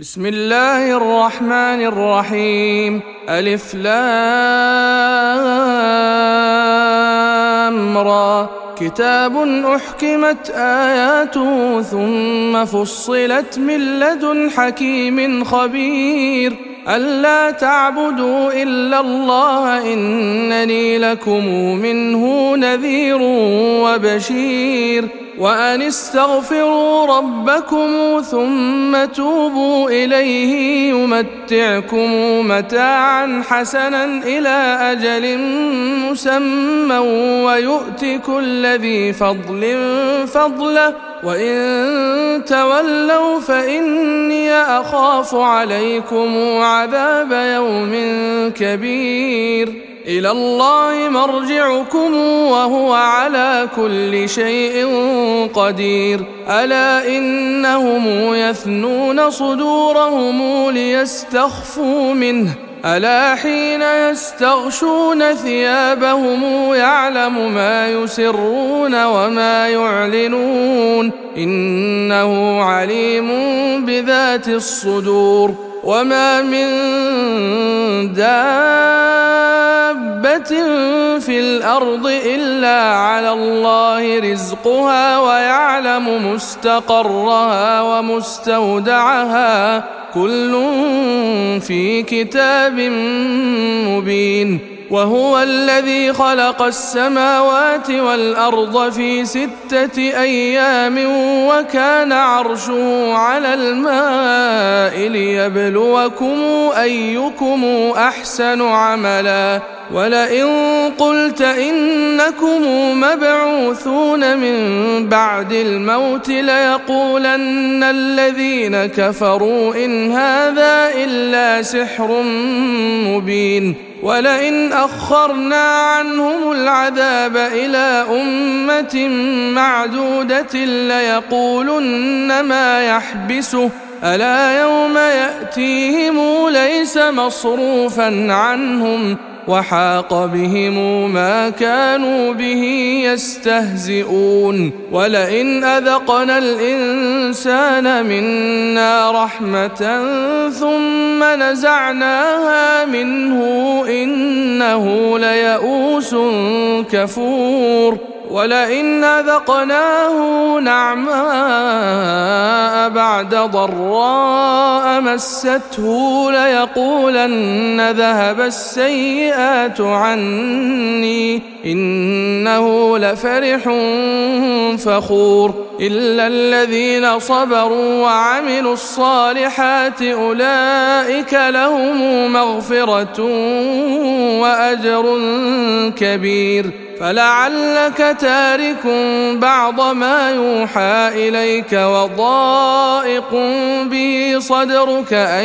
بسم الله الرحمن الرحيم. ألف لام را. كتاب أحكمت آياته ثم فصلت من لدن حكيم خبير. ألا تعبدوا إلا الله إنني لكم منه نذير وبشير. وأن استغفروا ربكم ثم توبوا إليه يمتعكم متاعا حسنا إلى أجل مسمى ويؤت كل ذي فضل فضله وإن تولوا فإني أخاف عليكم عذاب يوم كبير. إلى الله مرجعكم وهو على كل شيء قدير. ألا إنهم يثنون صدورهم ليستخفوا منه ألا حين يستغشون ثيابهم يعلم ما يسرون وما يعلنون إنه عليم بذات الصدور. وما من دابة في الأرض إلا على الله رزقها ويعلم مستقرها ومستودعها كل في كتاب مبين. وهو الذي خلق السماوات والأرض في 6 أيام وكان عرشه على الماء ليبلوكم أيكم أحسن عملا. ولئن قلت إنكم مبعوثون من بعد الموت ليقولن الذين كفروا إن هذا إلا سحر مبين. ولئن أخرنا عنهم العذاب إلى أمة معدودة ليقولن ما يحبسه ألا يوم يأتيهم ليس مصروفا عنهم وحاق بهم ما كانوا به يستهزئون. ولئن أذقنا الإنسان منا رحمة ثم نزعناها منه إنه ليئوس كفور. ولئن أذقناه نعماء بعد ضراء مسته ليقولن ذهب السيئات عني إنه لفرح فخور. إلا الذين صبروا وعملوا الصالحات أولئك لهم مغفرة وأجر كبير. فلعلك تارك بعض ما يوحى إليك وضائق به صدرك أن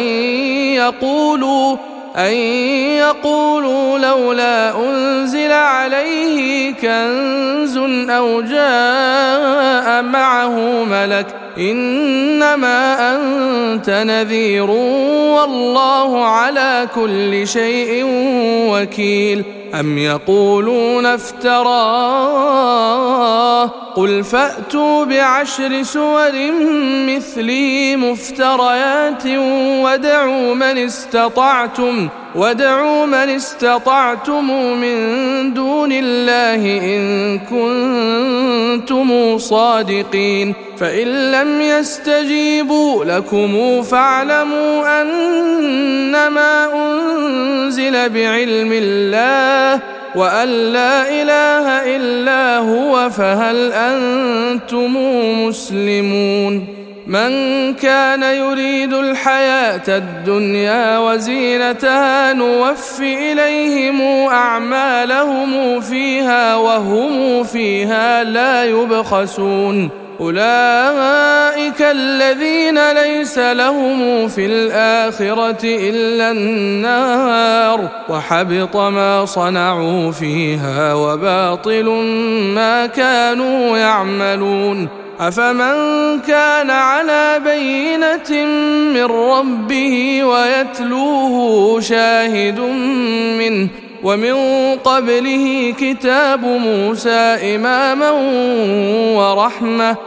يقولوا لولا أنزل عليه كنز أو جاء معه ملك إنما أنت نذير والله على كل شيء وكيل. أم يقولون افتراه قل فأتوا ب10 سور مثله مفتريات وادعوا من استطعتم من دون الله إن كنتم صادقين. فإن لم يستجيبوا لكم فاعلموا أنما أنزل بعلم الله وأن لا إله إلا هو فهل أنتم مسلمون. من كان يريد الحياة الدنيا وزينتها نوف إليهم أعمالهم فيها وهم فيها لا يبخسون. أولئك الذين ليس لهم في الآخرة إلا النار وحبط ما صنعوا فيها وباطل ما كانوا يعملون. أفمن كان على بينة من ربه ويتلوه شاهد منه ومن قبله كتاب موسى إماما ورحمة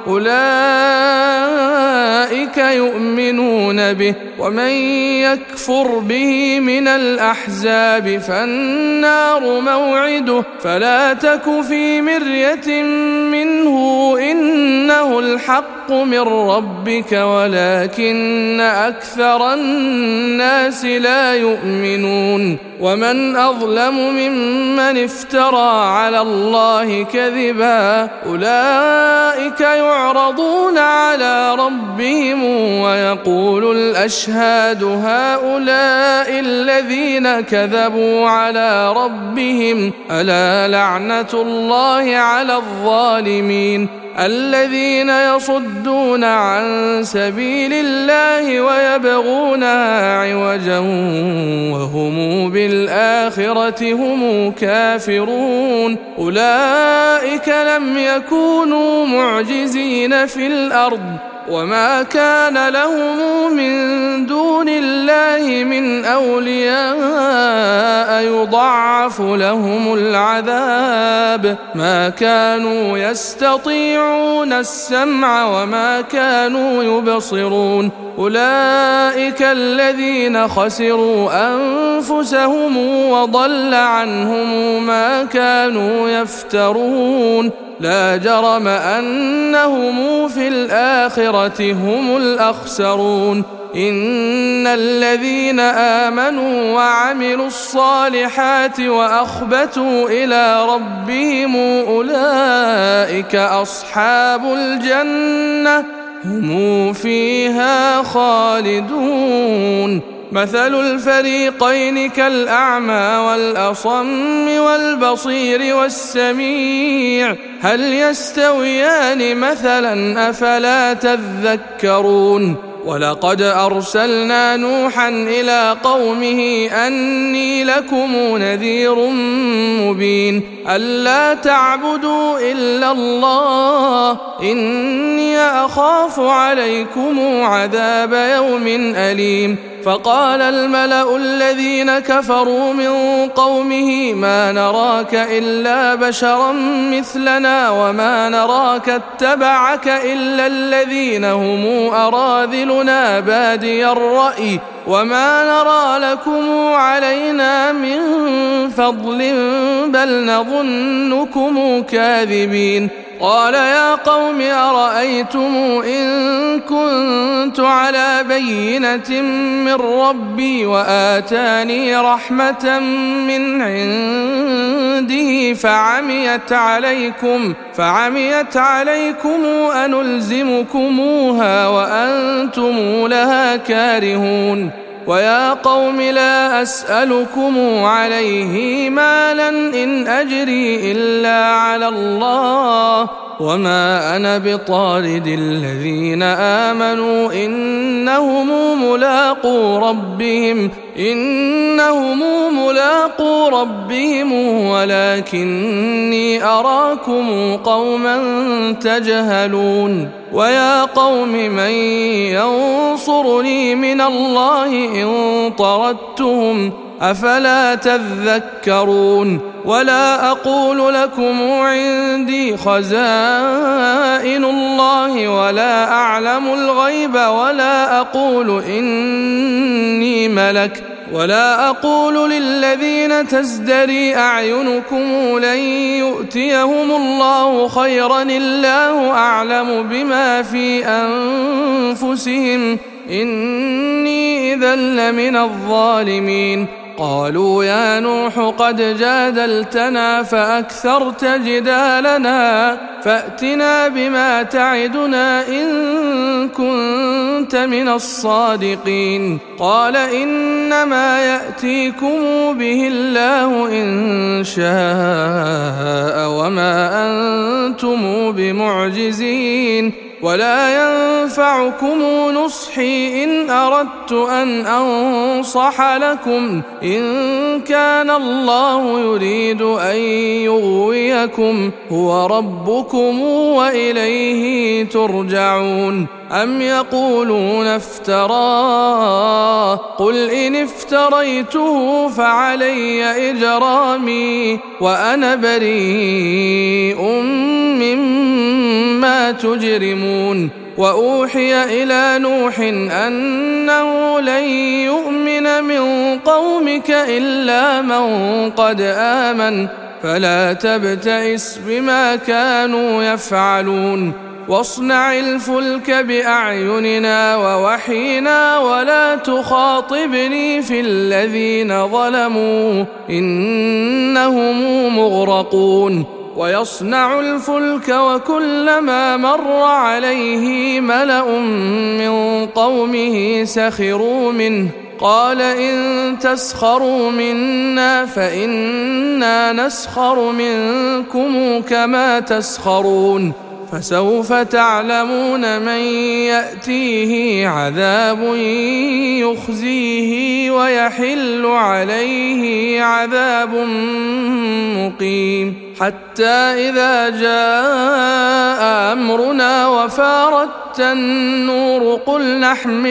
أولئك يؤمنون به ومن يكفر به من الأحزاب فالنار موعده فلا تك في مرية منه إنه الحق من ربك ولكن أكثر الناس لا يؤمنون ومن أظلم ممن افترى على الله كذبا أولئك يعرضون على ربهم ويقول الأشهاد هؤلاء الذين كذبوا على ربهم ألا لعنة الله على الظالمين الذين يصدون عن سبيل الله ويبغونها عوجا وهم بالآخرة هم كافرون أولئك لم يكونوا معجزين في الأرض وما كان لهم من دون الله من أولياء يضاعف لهم العذاب ما كانوا يستطيعون السمع وما كانوا يبصرون أولئك الذين خسروا أنفسهم وضل عنهم ما كانوا يفترون لا جرم أنهم في الآخرة هم الأخسرون إن الذين آمنوا وعملوا الصالحات وأخبتوا إلى ربهم أولئك أصحاب الجنة هم فيها خالدون مثل الفريقين كالأعمى والأصم والبصير والسميع هل يستويان مثلا أفلا تذكرون ولقد أرسلنا نوحا إلى قومه أني لكم نذير مبين ألا تعبدوا إلا الله إني أخاف عليكم عذاب يوم أليم فقال الملأ الذين كفروا من قومه ما نراك إلا بشرا مثلنا وما نراك اتبعك إلا الذين هم أراذلنا بادي الرأي وما نرى لكم علينا من فضل بل نظنكم كاذبين قال يا قوم أرأيتم إن كنت على بينة من ربي وآتاني رحمة من عنده فعميت عليكم أنلزمكموها وأنتم لها كارهون ويا قوم لا أسألكم عليه مالا إن أجري إلا على الله وما أنا بطارد الذين آمنوا إنهم ملاقو ربهم ولكني أراكم قوما تجهلون ويا قوم من ينصرني من الله إن طردتهم أفلا تذكرون ولا أقول لكم عندي خزائن الله ولا أعلم الغيب ولا أقول إني ملك ولا أقول للذين تزدري أعينكم لن يؤتيهم الله خيرا الله أعلم بما في أنفسهم إني إذا لمن الظالمين قالوا يا نوح قد جادلتنا فأكثرت جدالنا فأتنا بما تعدنا إن كنت من الصادقين قال إنما يأتيكم به الله إن شاء وما أنتم بمعجزين ولا ينفعكم نصحي إن أردت أن أنصح لكم إن كان الله يريد أن يغويكم هو ربكم وإليه ترجعون أم يقولون افتراه قل إن افتريته فعلي إجرامي وأنا بريء مما تجرمون وأوحي إلى نوح أنه لن يؤمن من قومك إلا من قد آمن فلا تبتئس بما كانوا يفعلون واصنع الفلك بأعيننا ووحينا ولا تخاطبني في الذين ظلموا إنهم مغرقون ويصنع الفلك وكلما مر عليه ملأ من قومه سخروا منه قال إن تسخروا منا فإنا نسخر منكم كما تسخرون فسوف تعلمون من يأتيه عذاب يخزيه ويحل عليه عذاب مقيم حتى إذا جاء أمرنا وفارت النور قل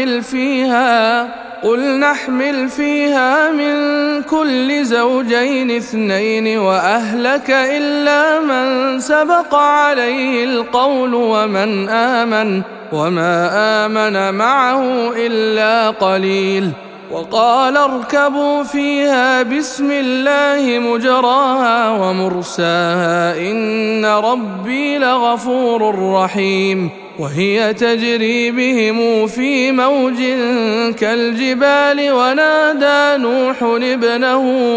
نحمل فيها من كل زوجين اثنين وأهلك إلا من سبق عليه القول ومن آمن وما آمن معه إلا قليل وقال اركبوا فيها بسم الله مجراها ومرساها إن ربي لغفور رحيم وهي تجري بهم في موج كالجبال ونادى نوح ابنه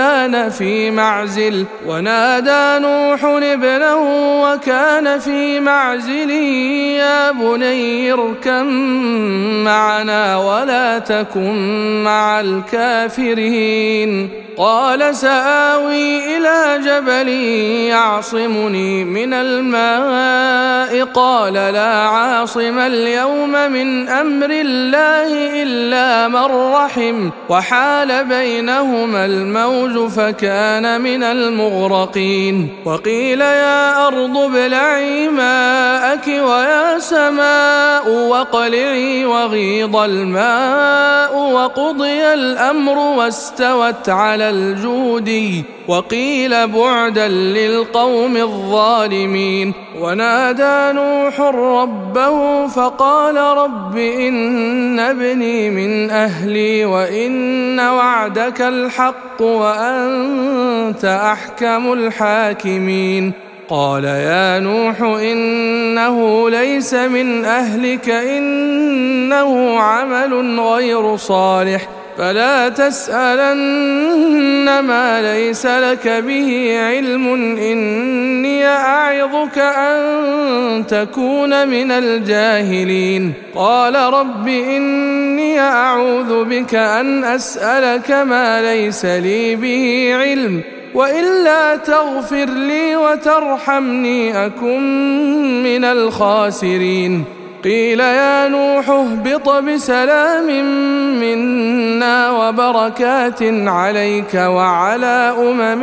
وكان في معزل يا بني اركب معنا ولا تكن مع الكافرين قال سآوي إلى جبل يعصمني من الماء قال لا عاصم اليوم من أمر الله إلا من رحم وحال بينهما الموج فكان من المغرقين وقيل يا أرض ابلعي ماءك ويا سماء واقلعي وغيض الماء وقضي الأمر واستوت على الجودي وقيل بعدا للقوم الظالمين ونادى نوح ربه فقال رب إن ابني من أهلي وإن وعدك الحق وأنت أحكم الحاكمين قال يا نوح إنه ليس من أهلك إنه عمل غير صالح فلا تسألن ما ليس لك به علم إني أعظك أن تكون من الجاهلين قال رب إني أعوذ بك أن أسألك ما ليس لي به علم وإلا تغفر لي وترحمني أكن من الخاسرين قيل يا نوح اهبط بسلام منا وبركات عليك وعلى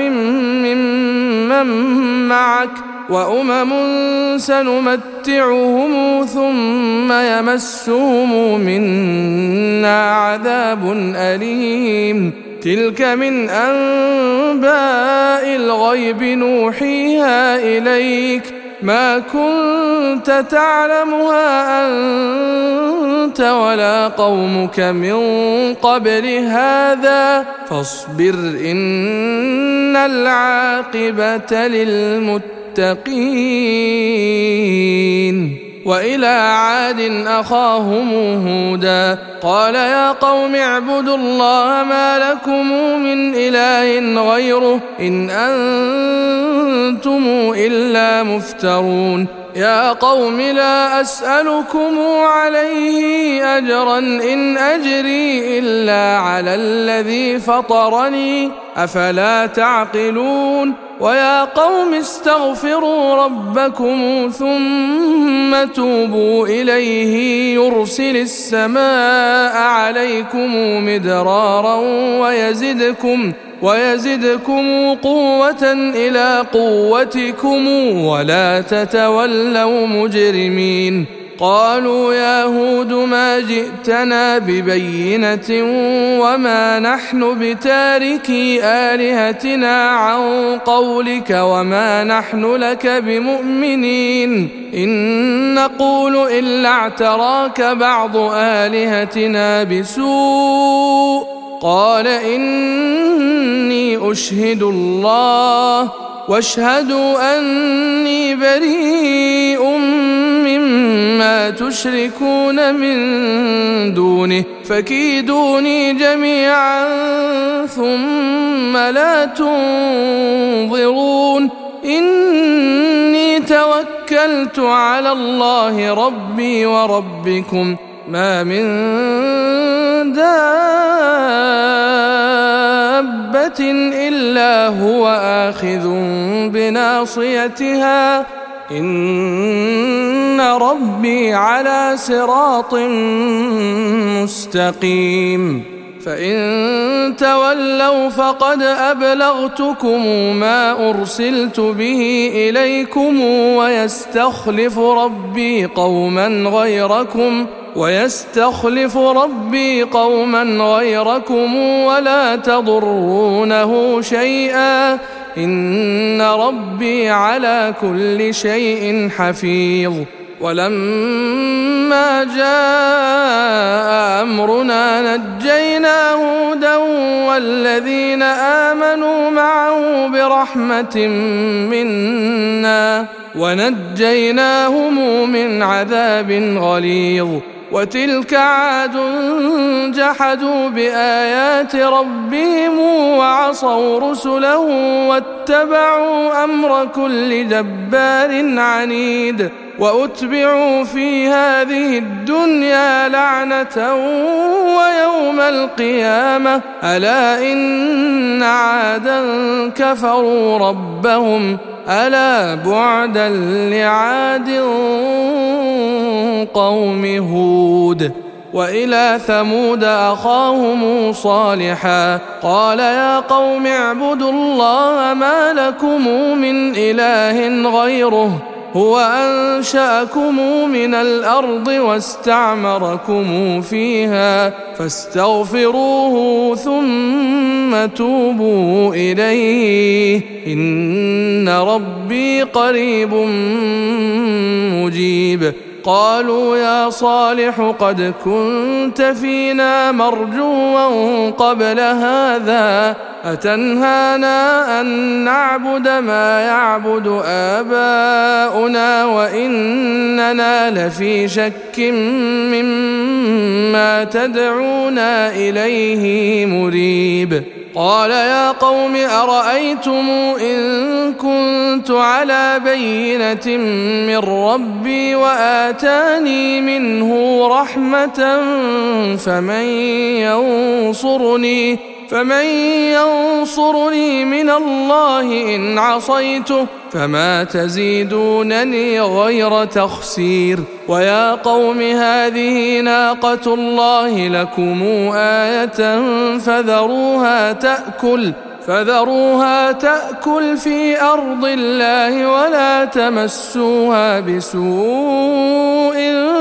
ممن معك وأمم سنمتعهم ثم يمسهم منا عذاب أليم تلك من أنباء الغيب نوحيها إليك ما كنت تعلمها أنت ولا قومك من قبل هذا فاصبر إن العاقبة للمتقين وإلى عاد أخاهم هودا قال يا قوم اعبدوا الله ما لكم من إله غيره إن أنتم إلا مفترون يا قوم لا أسألكم عليه أجرا إن أجري إلا على الذي فطرني أفلا تعقلون ويا قوم استغفروا ربكم ثم توبوا إليه يرسل السماء عليكم مدرارا ويزدكم قوة إلى قوتكم ولا تتولوا مجرمين قالوا يا هود ما جئتنا ببينة وما نحن بتاركي آلهتنا عن قولك وما نحن لك بمؤمنين إن نقول إلا اعتراك بعض آلهتنا بسوء قال إني أشهد الله واشهدوا أني بريء مما تشركون من دونه فكيدوني جميعا ثم لا تنظرون إني توكلت على الله ربي وربكم ما من دابة إلا هو آخذ بناصيتها إن ربي على صراط مستقيم فإن تولوا فقد أبلغتكم ما أرسلت به إليكم ويستخلف ربي قوما غيركم ولا تضرونه شيئا إن ربي على كل شيء حفيظ ولما جاء أمرنا نجينا هودا والذين آمنوا معه برحمة منا ونجيناهم من عذاب غليظ وتلك عاد جحدوا بآيات ربهم وعصوا رسله واتبعوا أمر كل جبار عنيد وأتبعوا في هذه الدنيا لعنة ويوم القيامة ألا إن عادا كفروا ربهم ألا بعدا لعاد قوم هود وإلى ثمود أخاهم صالحا قال يا قوم اعبدوا الله ما لكم من إله غيره هو أنشأكم من الأرض واستعمركم فيها فاستغفروه ثم توبوا إليه إن ربي قريب مجيب قالوا يا صالح قد كنت فينا مرجوا قبل هذا أتنهانا أن نعبد ما يعبد آباؤنا وإننا لفي شك مما تدعونا إليه مريب قال يا قوم أرأيتم إن كنت على بينة من ربي وآتاني منه رحمة فمن ينصرني من الله إن عصيته فما تزيدونني غير تخسير ويا قوم هذه ناقة الله لكم آية فذروها تأكل في أرض الله ولا تمسوها بسوء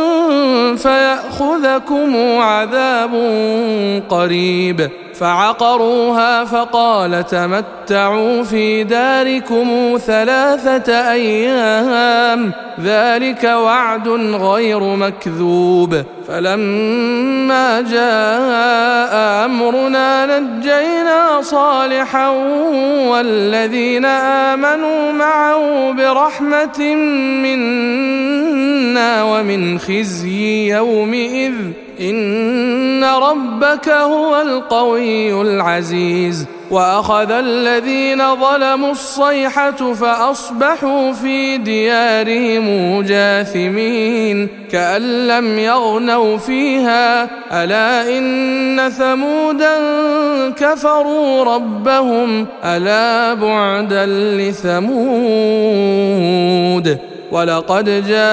فيأخذكم عذاب قريب فعقروها فقال تمتعوا في داركم 3 أيام ذلك وعد غير مكذوب فلما جاء أمرنا نجينا صالحا والذين آمنوا معه برحمة منا ومن خزي يومئذ إن ربك هو القوي العزيز وأخذ الذين ظلموا الصيحة فأصبحوا في ديارهم جاثمين كأن لم يغنوا فيها ألا إن ثمودا كفروا ربهم ألا بعدا لثمود ولقد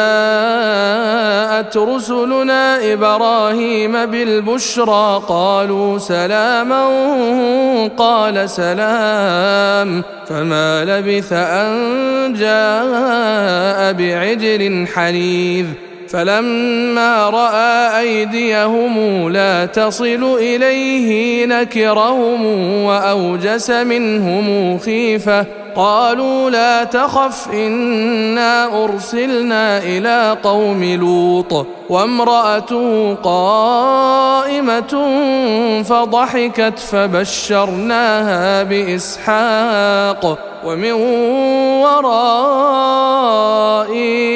جاءت رسلنا إبراهيم بالبشرى قالوا سلاما قال سلام فما لبث أن جاء بعجل حنيذ فلما رأى أيديهم لا تصل إليه نكرهم وأوجس منهم خيفة قالوا لا تخف إنا أرسلنا إلى قوم لوط وامرأته قائمة فضحكت فبشرناها بإسحاق ومن وراء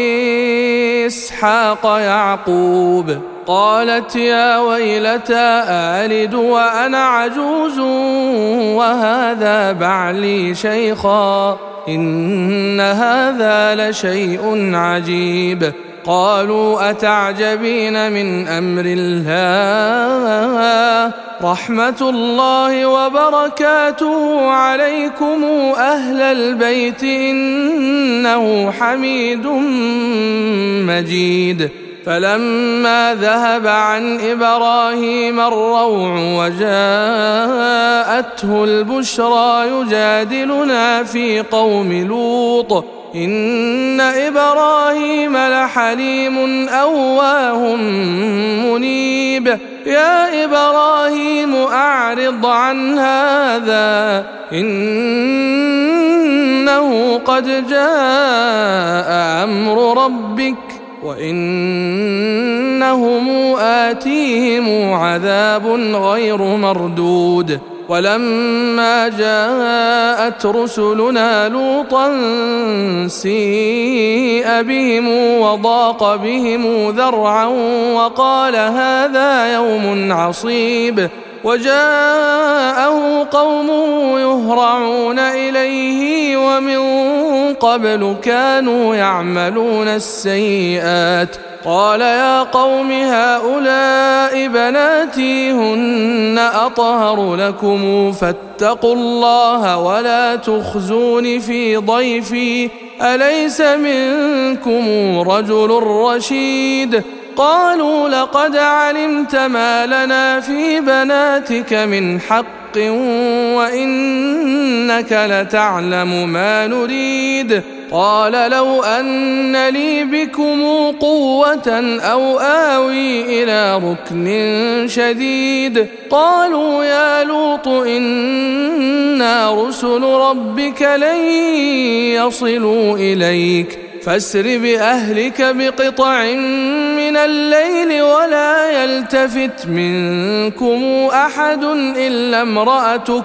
إسحاق يعقوب قالت يا ويلتى ألد وأنا عجوز وهذا بعلي شيخا إن هذا لشيء عجيب قالوا أتعجبين من أمر الله رحمة الله وبركاته عليكم أهل البيت إنه حميد مجيد فلما ذهب عن إبراهيم الروع وجاءته البشرى يجادلنا في قوم لوط إن إبراهيم لحليم أواه منيب يا إبراهيم أعرض عن هذا إنه قد جاء أمر ربك وإنهم آتيهم عذاب غير مردود ولما جاءت رسلنا لوطا سيء بهم وضاق بهم ذرعا وقال هذا يوم عصيب وجاءه قومه يهرعون إليه ومن قبل كانوا يعملون السيئات قال يا قوم هؤلاء بناتي هن أطهر لكم فاتقوا الله ولا تخزون في ضيفي أليس منكم رجل رشيد قالوا لقد علمت ما لنا في بناتك من حق وإنك لتعلم ما نريد قال لو أن لي بكم قوة أو آوي إلى ركن شديد قالوا يا لوط إنا رسل ربك لن يصلوا إليك فاسر بأهلك بقطع من الليل ولا يلتفت منكم أحد إلا امرأتك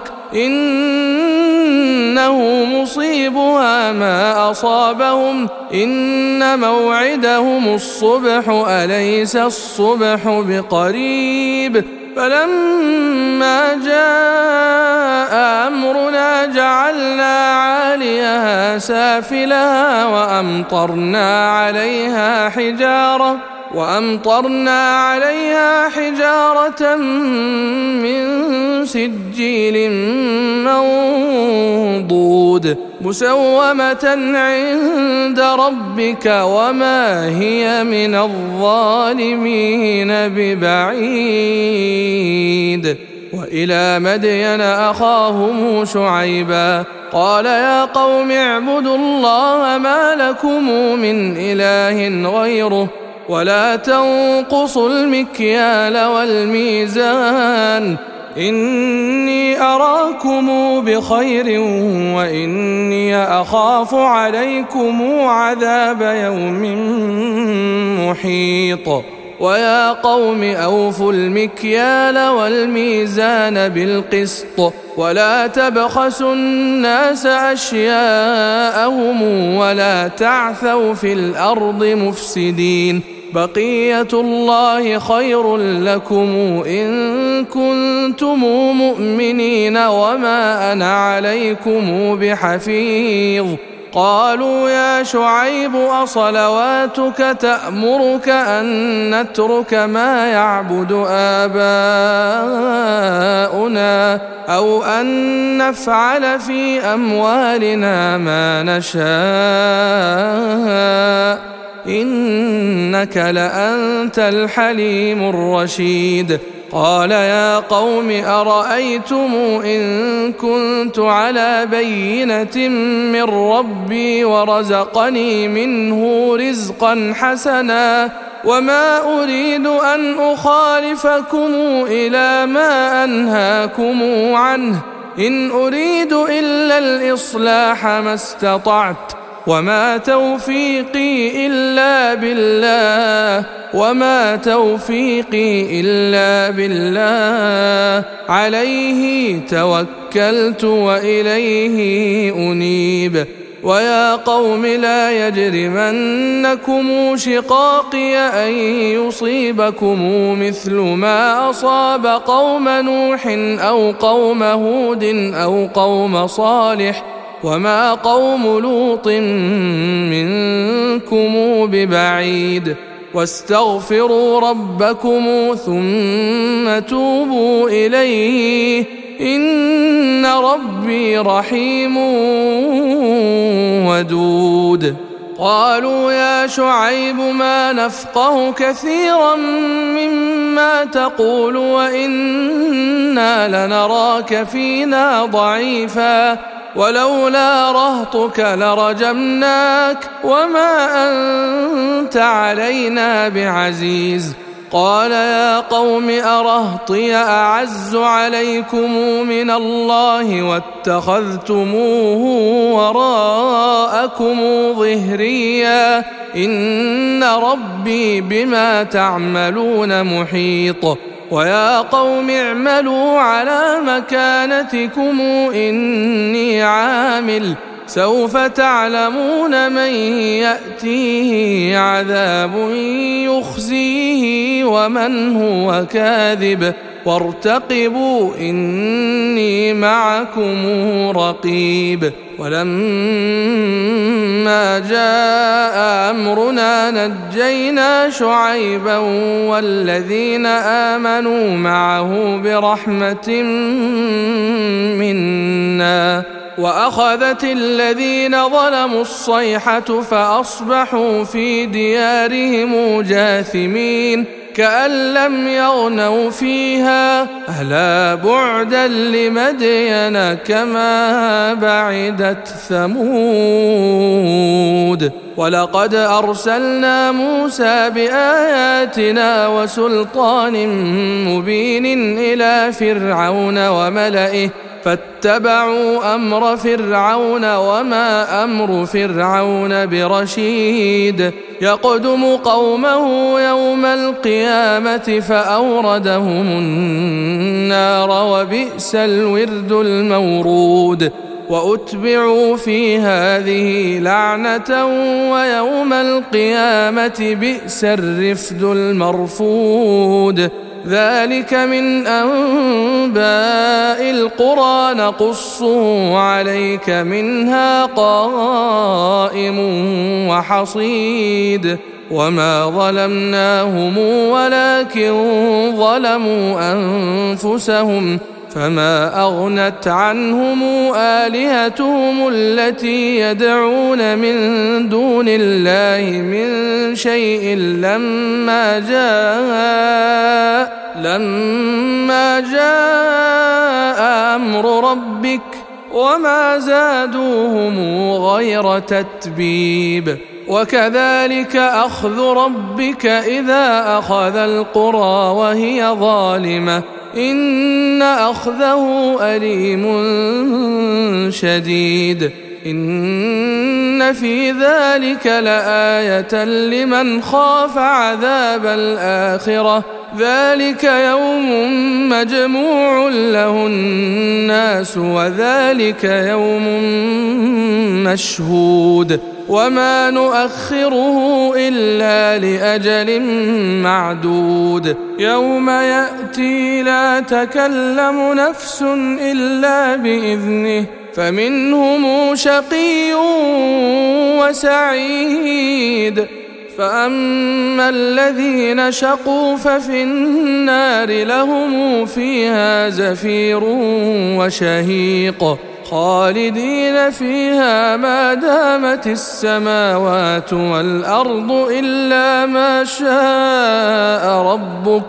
إنه مصيبها ما أصابهم إن موعدهم الصبح أليس الصبح بقريب فلما جاء أمرنا جعلنا عاليها سافلها وأمطرنا عليها حجارة من سجيل منضود مسومة عند ربك وما هي من الظالمين ببعيد وإلى مدين أخاهم شعيبا قال يا قوم اعبدوا الله ما لكم من إله غيره ولا تنقصوا المكيال والميزان إني أراكم بخير وإني أخاف عليكم عذاب يوم محيط ويا قوم أوفوا المكيال والميزان بالقسط ولا تبخسوا الناس أشياءهم ولا تعثوا في الأرض مفسدين بقية الله خير لكم إن كنتم مؤمنين وما أنا عليكم بحفيظ قالوا يا شعيب أصلواتك تأمرك أن نترك ما يعبد آباؤنا أو أن نفعل في أموالنا ما نشاء إنك لأنت الحليم الرشيد قال يا قوم أرأيتم إن كنت على بينة من ربي ورزقني منه رزقا حسنا وما أريد أن أخالفكم إلى ما أنهاكم عنه، إن أريد إلا الإصلاح ما استطعت، وما توفيقي إلا بالله عليه توكلت وإليه أنيب. ويا قوم لا يجرمنكم شقاقي أن يصيبكم مثل ما أصاب قوم نوح أو قوم هود أو قوم صالح، وما قوم لوط منكم ببعيد. واستغفروا ربكم ثم توبوا إليه إن ربي رحيم ودود. قالوا يا شعيب ما نفقه كثيرا مما تقول وإنا لنراك فينا ضعيفا ولولا رهطك لرجمناك وما أنت علينا بعزيز. قال يا قوم أرهطي أعز عليكم من الله واتخذتموه وراءكم ظهريا إن ربي بما تعملون محيط. ويا قوم اعملوا على مكانتكم إني عامل سوف تعلمون من يأتيه عذاب يخزيه ومن هو كاذب وارتقبوا إني معكم رقيب. ولما جاء أمرنا نجينا شعيبا والذين آمنوا معه برحمة منا وأخذت الذين ظلموا الصيحة فأصبحوا في ديارهم جاثمين كأن لم يغنوا فيها ألا بعدا لمدين كما بعدت ثمود. ولقد أرسلنا موسى بآياتنا وسلطان مبين إلى فرعون وملئه فاتبعوا أمر فرعون وما أمر فرعون برشيد يقدم قومه يوم القيامة فأوردهم النار وبئس الورد المورود. وأتبعوا في هذه لعنة ويوم القيامة بئس الرفد المرفود. ذلك من أنباء القرى نقصه عليك منها قائم وحصيد. وما ظلمناهم ولكن ظلموا أنفسهم فما أغنت عنهم آلهتهم التي يدعون من دون الله من شيء لما جاء أمر ربك وما زادوهم غير تتبيب. وكذلك أخذ ربك إذا أخذ القرى وهي ظالمة إن أخذه أليم شديد. إن في ذلك لآية لمن خاف عذاب الآخرة ذلك يوم مجموع له الناس وذلك يوم مشهود. وما نؤخره إلا لأجل معدود يوم يأتي لا تكلم نفس إلا بإذنه فمنهم شقي وسعيد. فأما الذين شقوا ففي النار لهم فيها زفير وشهيق خالدين فيها ما دامت السماوات والأرض إلا ما شاء ربك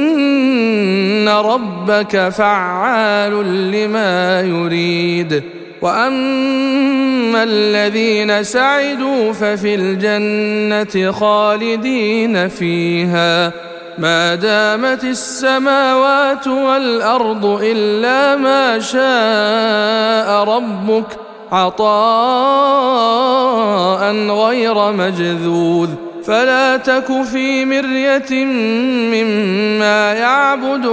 إن ربك فعال لما يريد. وأما الذين سعدوا ففي الجنة خالدين فيها ما دامت السماوات والأرض إلا ما شاء ربك عطاء غير مجذوذ فلا تك في مرية مما يعبد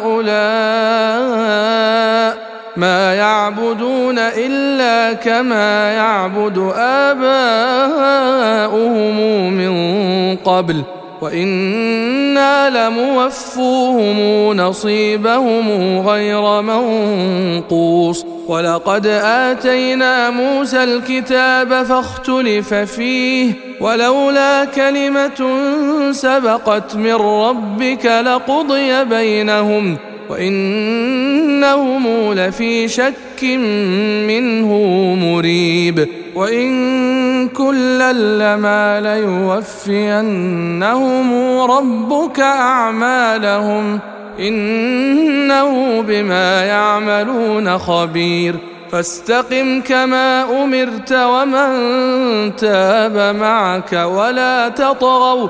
هؤلاء ما يعبدون إلا كما يعبد آباؤهم من قبل وإنا لموفوهم نصيبهم غير منقوص ولقد آتينا موسى الكتاب فاختلف فيه ولولا كلمة سبقت من ربك لقضي بينهم وإنهم لفي شك منه مريب وإن كلا لما ليوفينهم ربك أعمالهم إنه بما يعملون خبير فاستقم كما أمرت ومن تاب معك ولا تطغوا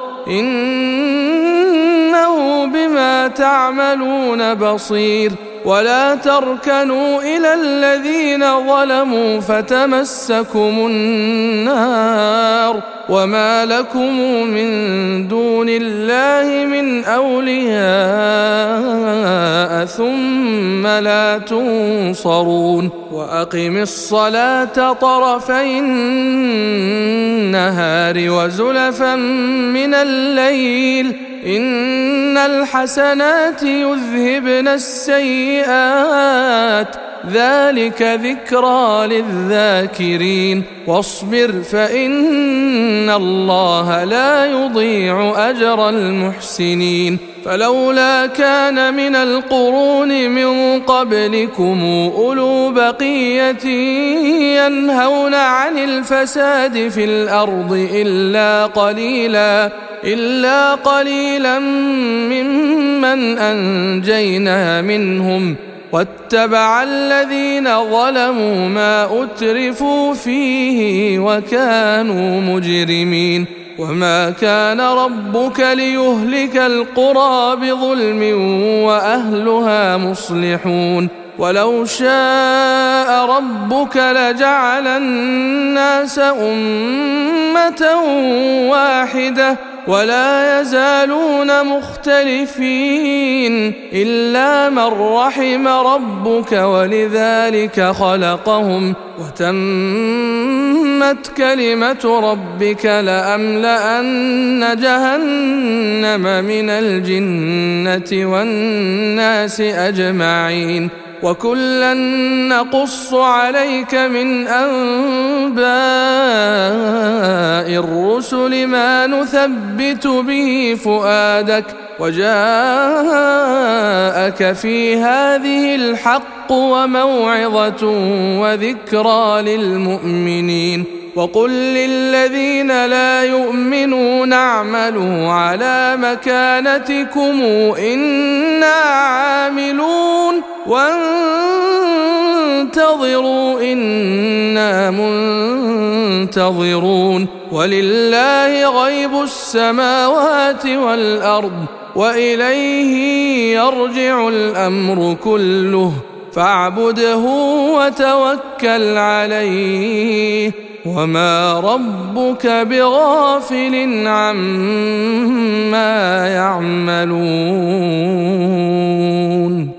إنه بما تعملون بصير ولا تركنوا إلى الذين ظلموا فتمسكم النار وما لكم من دون الله من أولياء ثم لا تنصرون وأقم الصلاة طرفي النهار وزلفا من الليل إن الحسنات يذهبن السيئات ذلك ذكرى للذاكرين واصبر فإن الله لا يضيع أجر المحسنين فلولا كان من القرون من قبلكم أولو بقية ينهون عن الفساد في الأرض إلا قليلا ممن أنجينا منهم واتبع الذين ظلموا ما أترفوا فيه وكانوا مجرمين وما كان ربك ليهلك القرى بظلم وأهلها مصلحون ولو شاء ربك لجعل الناس أمة واحدة ولا يزالون مختلفين إلا من رحم ربك ولذلك خلقهم وتمت كلمة ربك لأملأن جهنم من الجنة والناس أجمعين وكلا نقص عليك من أنباء الرسل ما نثبت به فؤادك وجاءك في هذه الحق وموعظة وذكرى للمؤمنين وقل للذين لا يؤمنون اعملوا على مكانتكم إنا عاملون وانتظروا إنا منتظرون ولله غيب السماوات والأرض وإليه يرجع الأمر كله فاعبده وتوكل عليه وما ربك بغافل عما يعملون